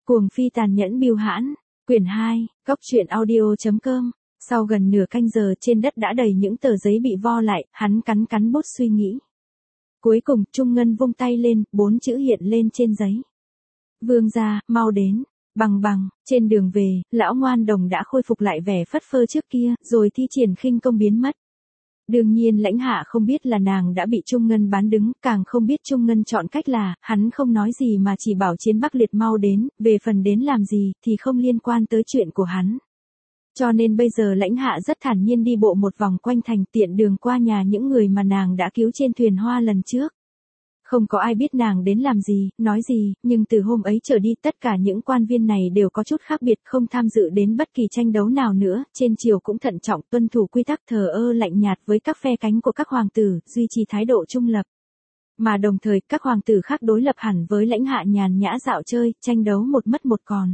Cuồng phi tàn nhẫn bưu hãn, quyển 2, Cốc truyện audio.com. Sau gần nửa canh giờ trên đất đã đầy những tờ giấy bị vo lại, hắn cắn bút suy nghĩ. Cuối cùng, Trung Ngân vung tay lên, 4 chữ hiện lên trên giấy. Vương gia, mau đến. Bằng, trên đường về, lão ngoan đồng đã khôi phục lại vẻ phất phơ trước kia, rồi thi triển khinh công biến mất. Đương nhiên Lãnh Hạ không biết là nàng đã bị Trung Ngân bán đứng, càng không biết Trung Ngân chọn cách là, hắn không nói gì mà chỉ bảo Chiến Bắc Liệt mau đến, về phần đến làm gì, thì không liên quan tới chuyện của hắn. Cho nên bây giờ Lãnh Hạ rất thản nhiên đi bộ một vòng quanh thành, tiện đường qua nhà những người mà nàng đã cứu trên thuyền hoa lần trước. Không có ai biết nàng đến làm gì, nói gì, nhưng từ hôm ấy trở đi tất cả những quan viên này đều có chút khác biệt, không tham dự đến bất kỳ tranh đấu nào nữa, trên triều cũng thận trọng tuân thủ quy tắc, thờ ơ lạnh nhạt với các phe cánh của các hoàng tử, duy trì thái độ trung lập. Mà đồng thời các hoàng tử khác đối lập hẳn với Lãnh Hạ nhàn nhã dạo chơi, tranh đấu một mất một còn.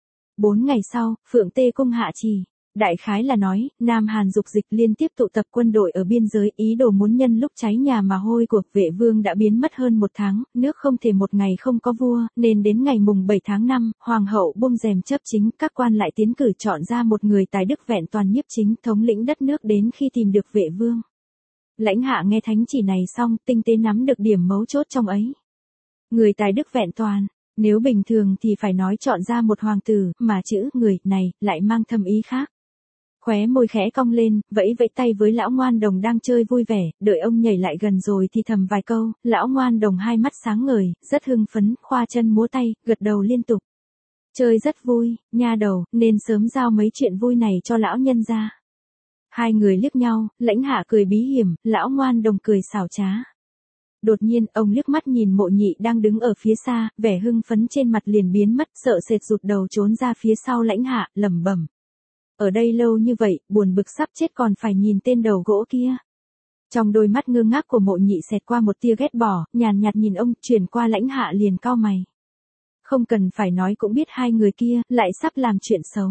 4 ngày sau, Phượng Tê Cung hạ trì. Đại khái là nói, Nam Hàn dục dịch liên tiếp tụ tập quân đội ở biên giới, ý đồ muốn nhân lúc cháy nhà mà hôi của Vệ Vương đã biến mất hơn 1 tháng, nước không thể một ngày không có vua, nên đến ngày mùng 7 tháng 5, Hoàng hậu buông rèm chấp chính, các quan lại tiến cử chọn ra một người tài đức vẹn toàn nhiếp chính thống lĩnh đất nước đến khi tìm được Vệ Vương. Lãnh Hạ nghe thánh chỉ này xong, tinh tế nắm được điểm mấu chốt trong ấy. Người tài đức vẹn toàn. Nếu bình thường thì phải nói chọn ra một hoàng tử, mà chữ người này lại mang thâm ý khác. Khóe môi khẽ cong lên, vẫy tay với lão ngoan đồng đang chơi vui vẻ, đợi ông nhảy lại gần rồi thì thầm vài câu, lão ngoan đồng hai mắt sáng ngời, rất hưng phấn, khoa chân múa tay, gật đầu liên tục. Chơi rất vui, nha đầu, nên sớm giao mấy chuyện vui này cho lão nhân ra. Hai người liếc nhau, Lãnh Hạ cười bí hiểm, lão ngoan đồng cười xảo trá. Đột nhiên, ông liếc mắt nhìn Mộ Nhị đang đứng ở phía xa, vẻ hưng phấn trên mặt liền biến mất, sợ sệt rụt đầu trốn ra phía sau Lãnh Hạ, lẩm bẩm. Ở đây lâu như vậy, buồn bực sắp chết còn phải nhìn tên đầu gỗ kia. Trong đôi mắt ngơ ngác của Mộ Nhị xẹt qua một tia ghét bỏ, nhàn nhạt nhìn ông, chuyển qua Lãnh Hạ liền cau mày. Không cần phải nói cũng biết hai người kia, lại sắp làm chuyện xấu.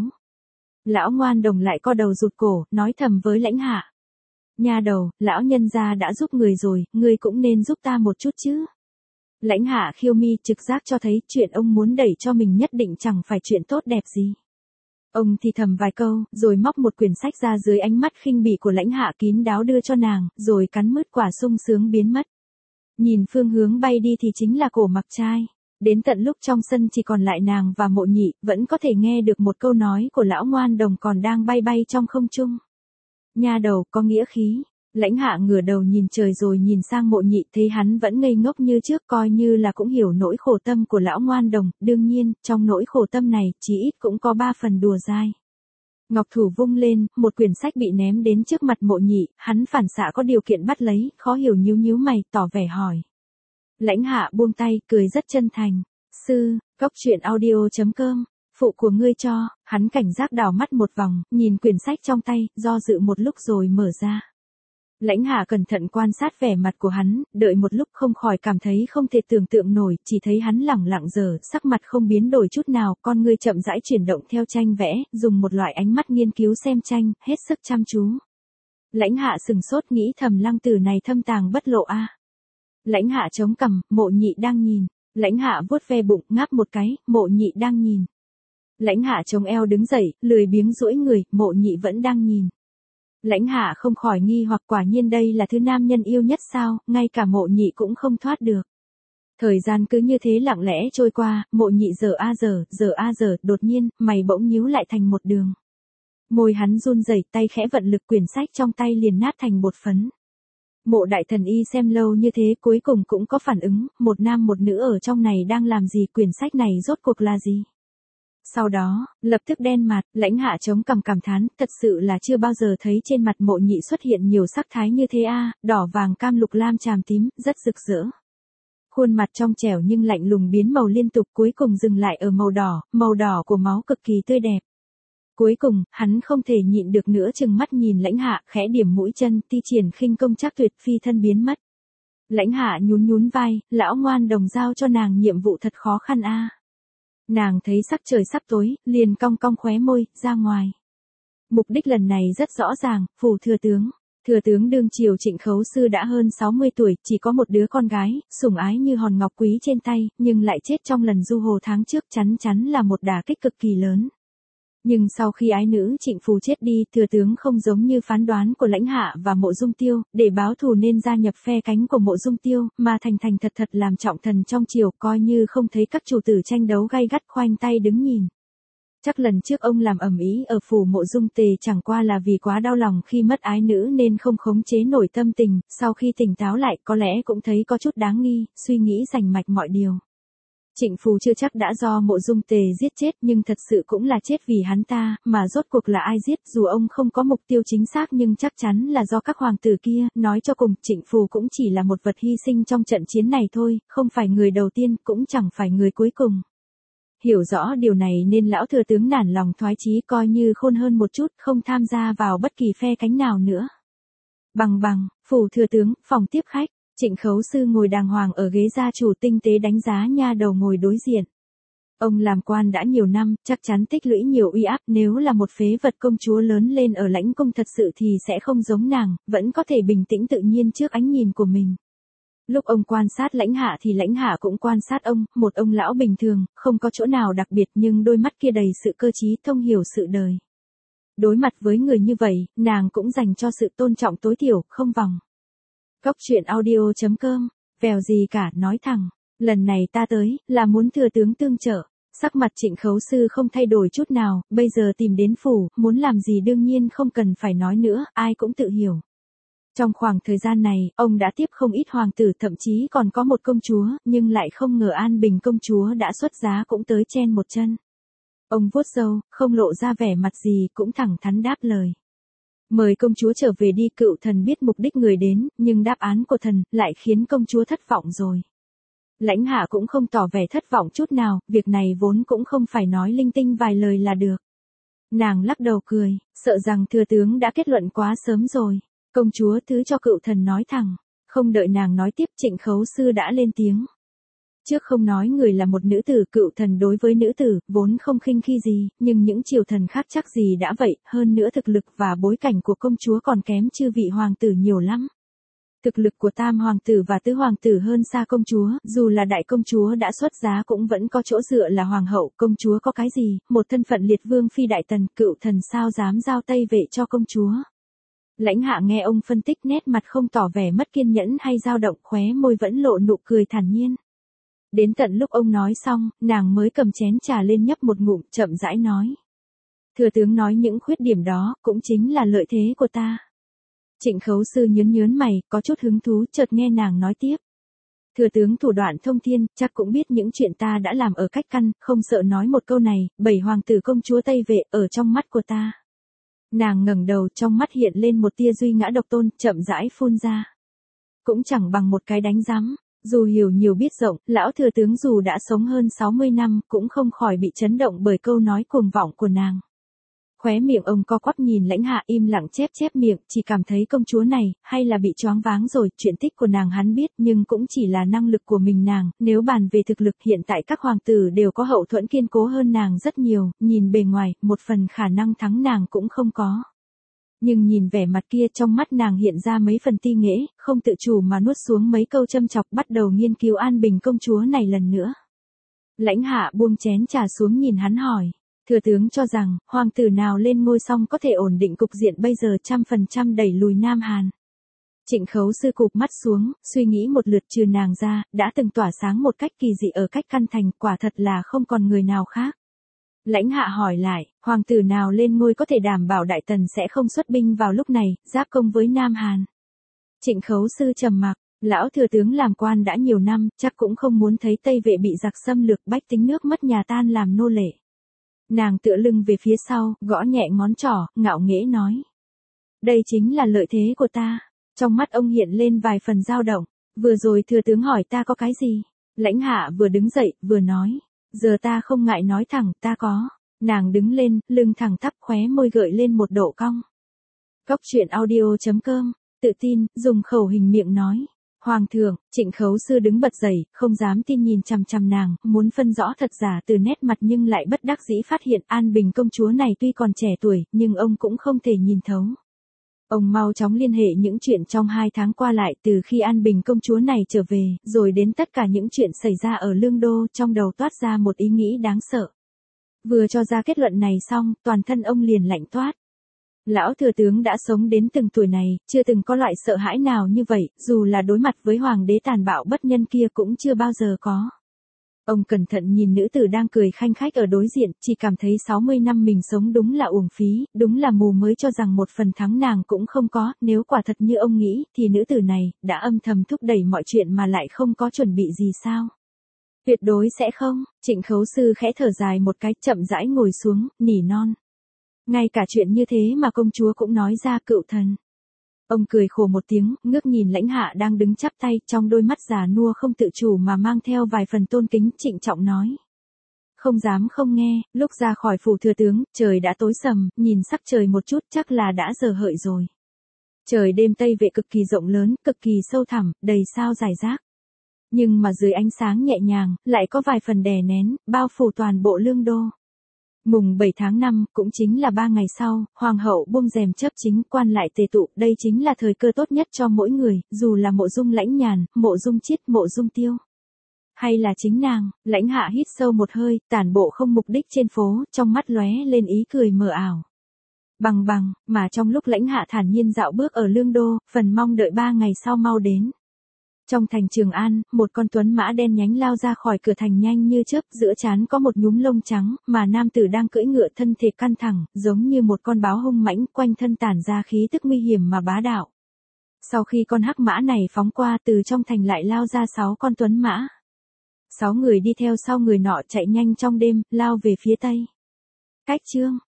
Lão ngoan đồng lại co đầu rụt cổ, nói thầm với Lãnh Hạ. Nha đầu, lão nhân gia đã giúp người rồi, ngươi cũng nên giúp ta một chút chứ. Lãnh Hạ khiêu mi trực giác cho thấy chuyện ông muốn đẩy cho mình nhất định chẳng phải chuyện tốt đẹp gì. Ông thì thầm vài câu, rồi móc một quyển sách ra dưới ánh mắt khinh bỉ của Lãnh Hạ kín đáo đưa cho nàng, rồi cắn mứt quả sung sướng biến mất. Nhìn phương hướng bay đi thì chính là Cổ Mặc Trai. Đến tận lúc trong sân chỉ còn lại nàng và Mộ Nhị, vẫn có thể nghe được một câu nói của lão ngoan đồng còn đang bay trong không trung. Nha đầu có nghĩa khí. Lãnh Hạ ngửa đầu nhìn trời rồi nhìn sang Mộ Nhị, thấy hắn vẫn ngây ngốc như trước, coi như là cũng hiểu nỗi khổ tâm của lão ngoan đồng, đương nhiên, trong nỗi khổ tâm này, chí ít cũng có 3 phần đùa dai. Ngọc thủ vung lên, một quyển sách bị ném đến trước mặt Mộ Nhị, hắn phản xạ có điều kiện bắt lấy, khó hiểu nhíu mày, tỏ vẻ hỏi. Lãnh Hạ buông tay, cười rất chân thành. Sư, Cốc truyện audio.com. Phụ của ngươi cho, hắn cảnh giác đảo mắt một vòng, nhìn quyển sách trong tay, do dự một lúc rồi mở ra. Lãnh Hạ cẩn thận quan sát vẻ mặt của hắn, đợi một lúc không khỏi cảm thấy không thể tưởng tượng nổi, chỉ thấy hắn lẳng lặng giờ, sắc mặt không biến đổi chút nào, con ngươi chậm rãi chuyển động theo tranh vẽ, dùng một loại ánh mắt nghiên cứu xem tranh, hết sức chăm chú. Lãnh Hạ sừng sốt nghĩ thầm lăng tử này thâm tàng bất lộ a. Lãnh Hạ chống cằm, Mộ Nhị đang nhìn. Lãnh Hạ vuốt ve bụng, ngáp một cái, Mộ Nhị đang nhìn. Lãnh Hạ chống eo đứng dậy, lười biếng duỗi người, Mộ Nhị vẫn đang nhìn. Lãnh Hạ không khỏi nghi hoặc quả nhiên đây là thứ nam nhân yêu nhất sao, ngay cả Mộ Nhị cũng không thoát được. Thời gian cứ như thế lặng lẽ trôi qua, Mộ Nhị giờ a giờ, đột nhiên, mày bỗng nhíu lại thành một đường. Môi hắn run rẩy, tay khẽ vận lực, quyển sách trong tay liền nát thành bột phấn. Mộ đại thần y xem lâu như thế cuối cùng cũng có phản ứng, một nam một nữ ở trong này đang làm gì, quyển sách này rốt cuộc là gì? Sau đó, lập tức đen mặt, Lãnh Hạ chống cằm cảm thán, thật sự là chưa bao giờ thấy trên mặt Mộ Nhị xuất hiện nhiều sắc thái như thế a, đỏ vàng cam lục lam chàm tím, rất rực rỡ. Khuôn mặt trong trẻo nhưng lạnh lùng biến màu liên tục, cuối cùng dừng lại ở màu đỏ của máu cực kỳ tươi đẹp. Cuối cùng, hắn không thể nhịn được nữa chừng mắt nhìn Lãnh Hạ, khẽ điểm mũi chân, thi triển khinh công chắc tuyệt, phi thân biến mất. Lãnh Hạ nhún vai, lão ngoan đồng giao cho nàng nhiệm vụ thật khó khăn a. Nàng thấy sắc trời sắp tối, liền cong khóe môi, ra ngoài. Mục đích lần này rất rõ ràng, phủ thừa tướng. Thừa tướng đương triều Trịnh Khấu Sư đã hơn 60 tuổi, chỉ có một đứa con gái, sủng ái như hòn ngọc quý trên tay, nhưng lại chết trong lần du hồ tháng trước, chắn chắn là một đả kích cực kỳ lớn. Nhưng sau khi ái nữ Trịnh Phù chết đi, thừa tướng không giống như phán đoán của Lãnh Hạ và Mộ Dung Tiêu, để báo thù nên gia nhập phe cánh của Mộ Dung Tiêu, mà thành thành thật thật làm trọng thần trong triều, coi như không thấy các chủ tử tranh đấu gay gắt khoanh tay đứng nhìn. Chắc lần trước ông làm ầm ĩ ở phủ Mộ Dung Tề chẳng qua là vì quá đau lòng khi mất ái nữ nên không khống chế nổi tâm tình, sau khi tỉnh táo lại có lẽ cũng thấy có chút đáng nghi, suy nghĩ rành mạch mọi điều. Trịnh Phù chưa chắc đã do Mộ Dung Tề giết chết, nhưng thật sự cũng là chết vì hắn ta, mà rốt cuộc là ai giết, dù ông không có mục tiêu chính xác nhưng chắc chắn là do các hoàng tử kia, nói cho cùng, Trịnh Phù cũng chỉ là một vật hy sinh trong trận chiến này thôi, không phải người đầu tiên, cũng chẳng phải người cuối cùng. Hiểu rõ điều này nên lão thừa tướng nản lòng thoái chí, coi như khôn hơn một chút, không tham gia vào bất kỳ phe cánh nào nữa. Bằng, phủ thừa tướng, phòng tiếp khách. Trịnh Khấu Sư ngồi đàng hoàng ở ghế gia chủ, tinh tế đánh giá nha đầu ngồi đối diện. Ông làm quan đã nhiều năm, chắc chắn tích lũy nhiều uy áp, nếu là một phế vật công chúa lớn lên ở lãnh cung thật sự thì sẽ không giống nàng, vẫn có thể bình tĩnh tự nhiên trước ánh nhìn của mình. Lúc ông quan sát Lãnh Hạ thì Lãnh Hạ cũng quan sát ông, một ông lão bình thường, không có chỗ nào đặc biệt nhưng đôi mắt kia đầy sự cơ trí, thông hiểu sự đời. Đối mặt với người như vậy, nàng cũng dành cho sự tôn trọng tối thiểu, không vòng. Góc truyện audio.com, vèo gì cả, nói thẳng, lần này ta tới, là muốn thừa tướng tương trợ. Sắc mặt Trịnh Khấu Sư không thay đổi chút nào, bây giờ tìm đến phủ, muốn làm gì đương nhiên không cần phải nói nữa, ai cũng tự hiểu. Trong khoảng thời gian này, ông đã tiếp không ít hoàng tử, thậm chí còn có một công chúa, nhưng lại không ngờ An Bình công chúa đã xuất giá cũng tới chen một chân. Ông vuốt râu, không lộ ra vẻ mặt gì, cũng thẳng thắn đáp lời. Mời công chúa trở về đi. Cựu thần biết mục đích người đến, nhưng đáp án của thần lại khiến công chúa thất vọng rồi. Lãnh Hạ cũng không tỏ vẻ thất vọng chút nào, việc này vốn cũng không phải nói linh tinh vài lời là được. Nàng lắc đầu cười, sợ rằng thừa tướng đã kết luận quá sớm rồi. Công chúa thứ cho cựu thần nói thẳng. Không đợi nàng nói tiếp, Trịnh Khấu Sư đã lên tiếng. Trước không nói người là một nữ tử, cựu thần đối với nữ tử, vốn không khinh khi gì, nhưng những triều thần khác chắc gì đã vậy, hơn nữa thực lực và bối cảnh của công chúa còn kém chư vị hoàng tử nhiều lắm. Thực lực của tam hoàng tử và tứ hoàng tử hơn xa công chúa, dù là đại công chúa đã xuất giá cũng vẫn có chỗ dựa là hoàng hậu, công chúa có cái gì, một thân phận liệt vương phi đại tần, cựu thần sao dám giao tây vệ cho công chúa. Lãnh Hạ nghe ông phân tích, nét mặt không tỏ vẻ mất kiên nhẫn hay dao động, khóe môi vẫn lộ nụ cười thản nhiên. Đến tận lúc ông nói xong, nàng mới cầm chén trà lên nhấp một ngụm, chậm rãi nói. Thừa tướng nói những khuyết điểm đó, cũng chính là lợi thế của ta. Trịnh Khấu Sư nhớn mày, có chút hứng thú, chợt nghe nàng nói tiếp. Thừa tướng thủ đoạn thông thiên, chắc cũng biết những chuyện ta đã làm ở Cách Căn, không sợ nói một câu này, 7 hoàng tử công chúa Tây Vệ, ở trong mắt của ta. Nàng ngẩng đầu, trong mắt hiện lên một tia duy ngã độc tôn, chậm rãi phun ra. Cũng chẳng bằng một cái đánh rắm. Dù hiểu nhiều biết rộng, lão thừa tướng dù đã sống hơn 60 năm, cũng không khỏi bị chấn động bởi câu nói cuồng vọng của nàng. Khóe miệng ông co quắp nhìn Lãnh Hạ, im lặng chép miệng, chỉ cảm thấy công chúa này, hay là bị choáng váng rồi, chuyện tích của nàng hắn biết, nhưng cũng chỉ là năng lực của mình nàng, nếu bàn về thực lực hiện tại các hoàng tử đều có hậu thuẫn kiên cố hơn nàng rất nhiều, nhìn bề ngoài, một phần khả năng thắng nàng cũng không có. Nhưng nhìn vẻ mặt kia, trong mắt nàng hiện ra mấy phần ti nghễ, không tự chủ mà nuốt xuống mấy câu châm chọc, bắt đầu nghiên cứu An Bình công chúa này lần nữa. Lãnh Hạ buông chén trà xuống nhìn hắn hỏi. Thừa tướng cho rằng, hoàng tử nào lên ngôi xong có thể ổn định cục diện bây giờ 100% đẩy lùi Nam Hàn. Trịnh Khấu Sư cụp mắt xuống, suy nghĩ một lượt, trừ nàng ra, đã từng tỏa sáng một cách kỳ dị ở Cách Căn thành, quả thật là không còn người nào khác. Lãnh Hạ hỏi lại, hoàng tử nào lên ngôi có thể đảm bảo Đại Tần sẽ không xuất binh vào lúc này, giáp công với Nam Hàn. Trịnh Khấu Sư trầm mặc, lão thừa tướng làm quan đã nhiều năm, chắc cũng không muốn thấy Tây Vệ bị giặc xâm lược, bách tính nước mất nhà tan làm nô lệ. Nàng tựa lưng về phía sau, gõ nhẹ ngón trỏ, ngạo nghễ nói. Đây chính là lợi thế của ta. Trong mắt ông hiện lên vài phần dao động. Vừa rồi thừa tướng hỏi ta có cái gì? Lãnh Hạ vừa đứng dậy, vừa nói. Giờ ta không ngại nói thẳng, ta có. Nàng đứng lên, lưng thẳng tắp, khóe môi gợi lên một độ cong. Góc truyện audio.com, tự tin, dùng khẩu hình miệng nói. Hoàng thượng, Trịnh Khấu Sư đứng bật dậy, không dám tin nhìn chằm chằm nàng, muốn phân rõ thật giả từ nét mặt nhưng lại bất đắc dĩ phát hiện An Bình công chúa này tuy còn trẻ tuổi, nhưng ông cũng không thể nhìn thấu. Ông mau chóng liên hệ những chuyện trong 2 tháng qua lại từ khi An Bình công chúa này trở về, rồi đến tất cả những chuyện xảy ra ở Lương Đô, trong đầu toát ra một ý nghĩ đáng sợ. Vừa cho ra kết luận này xong, toàn thân ông liền lạnh toát. Lão thừa tướng đã sống đến từng tuổi này, chưa từng có loại sợ hãi nào như vậy, dù là đối mặt với hoàng đế tàn bạo bất nhân kia cũng chưa bao giờ có. Ông cẩn thận nhìn nữ tử đang cười khanh khách ở đối diện, chỉ cảm thấy 60 năm mình sống đúng là uổng phí, đúng là mù mới cho rằng một phần thắng nàng cũng không có, nếu quả thật như ông nghĩ, thì nữ tử này, đã âm thầm thúc đẩy mọi chuyện mà lại không có chuẩn bị gì sao? Tuyệt đối sẽ không, Trịnh Khấu Sư khẽ thở dài một cái, chậm rãi ngồi xuống, nỉ non. Ngay cả chuyện như thế mà công chúa cũng nói ra, cựu thần. Ông cười khổ một tiếng, ngước nhìn Lãnh Hạ đang đứng chắp tay, trong đôi mắt già nua không tự chủ mà mang theo vài phần tôn kính, trịnh trọng nói. Không dám không nghe, lúc ra khỏi phủ thừa tướng, trời đã tối sầm, nhìn sắc trời một chút chắc là đã giờ hợi rồi. Trời đêm Tây Vệ cực kỳ rộng lớn, cực kỳ sâu thẳm, đầy sao rải rác. Nhưng mà dưới ánh sáng nhẹ nhàng, lại có vài phần đè nén, bao phủ toàn bộ Lương Đô. Mùng 7 tháng 5, cũng chính là 3 ngày sau, Hoàng hậu buông rèm chấp chính, quan lại tề tụ, đây chính là thời cơ tốt nhất cho mỗi người, dù là Mộ Dung Lãnh Nhàn, Mộ Dung Chiết, Mộ Dung Tiêu. Hay là chính nàng. Lãnh Hạ hít sâu một hơi, tản bộ không mục đích trên phố, trong mắt lóe lên ý cười mờ ảo. Bằng, mà trong lúc Lãnh Hạ thản nhiên dạo bước ở Lương Đô, phần mong đợi 3 ngày sau mau đến. Trong thành Trường An, một con tuấn mã đen nhánh lao ra khỏi cửa thành nhanh như chớp, giữa trán có một nhúm lông trắng, mà nam tử đang cưỡi ngựa thân thể căng thẳng, giống như một con báo hung mãnh, quanh thân tản ra khí tức nguy hiểm mà bá đạo. Sau khi con hắc mã này phóng qua, từ trong thành lại lao ra 6 con tuấn mã. 6 người đi theo sau người nọ chạy nhanh trong đêm, lao về phía tây. Cách chương